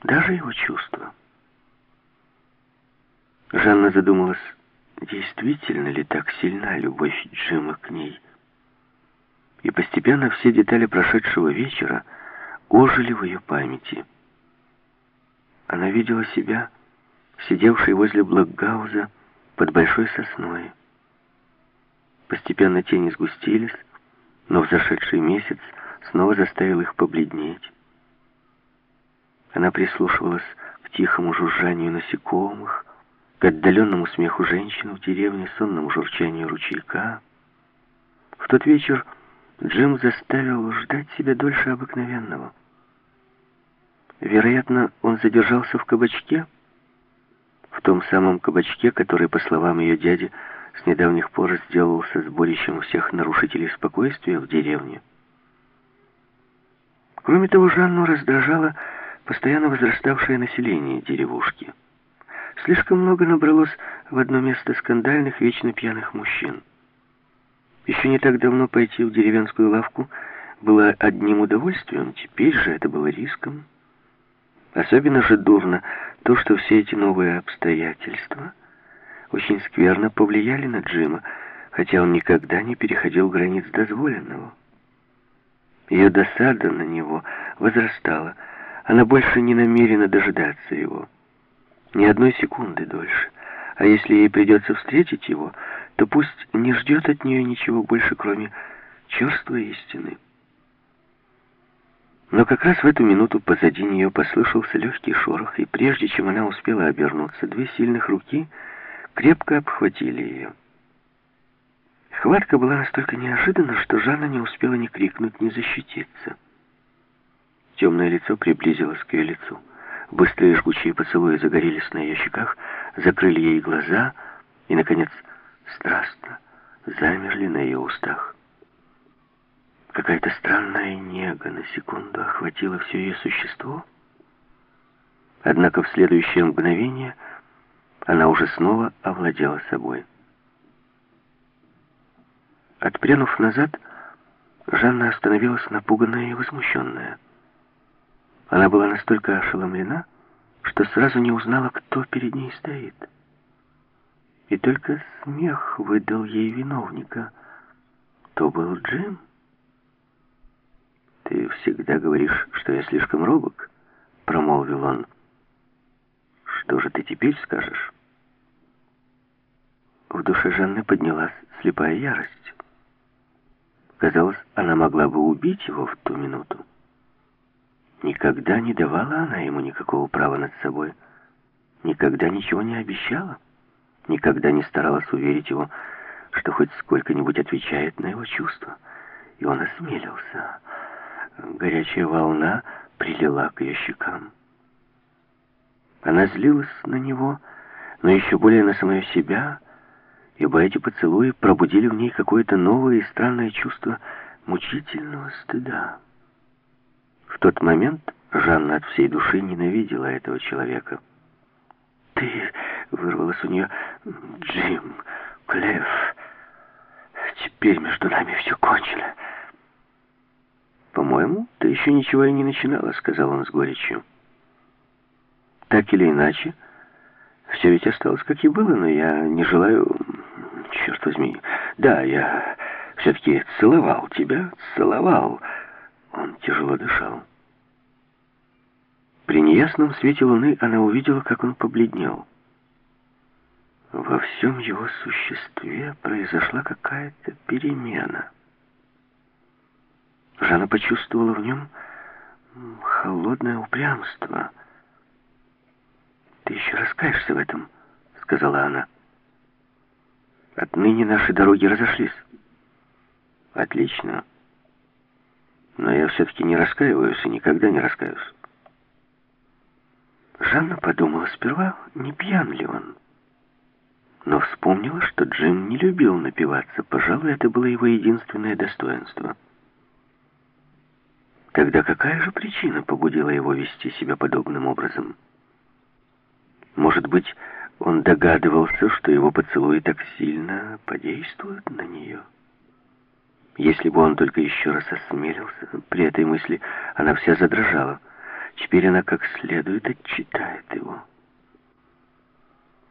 даже его чувства. Жанна задумалась, действительно ли так сильна любовь Джима к ней. И постепенно все детали прошедшего вечера ожили в ее памяти. Она видела себя, сидевшей возле Блокгауза под большой сосной. Постепенно тени сгустились, но взошедший месяц снова заставил их побледнеть. Она прислушивалась к тихому жужжанию насекомых, к отдаленному смеху женщин в деревне, сонному журчанию ручейка. В тот вечер Джим заставил ждать себя дольше обыкновенного. Вероятно, он задержался в кабачке, в том самом кабачке, который, по словам ее дяди, с недавних пор сделался сборищем всех нарушителей спокойствия в деревне. Кроме того, Жанну раздражало постоянно возраставшее население деревушки. Слишком много набралось в одно место скандальных, вечно пьяных мужчин. Еще не так давно пойти в деревенскую лавку было одним удовольствием, теперь же это было риском. Особенно же дурно то, что все эти новые обстоятельства очень скверно повлияли на Джима, хотя он никогда не переходил границ дозволенного. Ее досада на него возрастала. Она больше не намерена дожидаться его. Ни одной секунды дольше. А если ей придется встретить его, то пусть не ждет от нее ничего больше, кроме черствой истины. Но как раз в эту минуту позади нее послышался легкий шорох, и прежде чем она успела обернуться, две сильных руки крепко обхватили ее. Хватка была настолько неожиданна, что Жанна не успела ни крикнуть, ни защититься. Темное лицо приблизилось к ее лицу. Быстрые жгучие поцелуи загорелись на ее щеках, закрыли ей глаза и, наконец, страстно замерли на ее устах. Какая-то странная нега на секунду охватила все ее существо. Однако в следующее мгновение она уже снова овладела собой. Отпрянув назад, Жанна остановилась напуганная и возмущенная. Она была настолько ошеломлена, что сразу не узнала, кто перед ней стоит. И только смех выдал ей виновника. То был Джим. «Ты всегда говоришь, что я слишком робок», — промолвил он. «Что же ты теперь скажешь?» В душе Жанны поднялась слепая ярость. Казалось, она могла бы убить его в ту минуту. Никогда не давала она ему никакого права над собой. Никогда ничего не обещала. Никогда не старалась уверить его, что хоть сколько-нибудь отвечает на его чувства. И он осмелился. Горячая волна прилила к ее щекам. Она злилась на него, но еще более на самое себя, ибо эти поцелуи пробудили в ней какое-то новое и странное чувство мучительного стыда. В тот момент Жанна от всей души ненавидела этого человека. «Ты...» — вырвалось у нее. «Джим, Клев, теперь между нами все кончено». «По-моему, ты еще ничего и не начинала», — сказал он с горечью. «Так или иначе, все ведь осталось как и было, но я не желаю... Черт возьми, да, я все-таки целовал тебя, целовал». Он тяжело дышал. При неясном свете луны она увидела, как он побледнел. Во всем его существе произошла какая-то перемена. Жанна почувствовала в нем холодное упрямство. «Ты еще раскаешься в этом», — сказала она. «Отныне наши дороги разошлись». «Отлично. Но я все-таки не раскаиваюсь и никогда не раскаюсь». Жанна подумала сперва, не пьян ли он. Но вспомнила, что Джим не любил напиваться. Пожалуй, это было его единственное достоинство. Тогда какая же причина побудила его вести себя подобным образом? Может быть, он догадывался, что его поцелуи так сильно подействуют на нее? Если бы он только еще раз осмелился, при этой мысли она вся задрожала. Теперь она как следует отчитает его.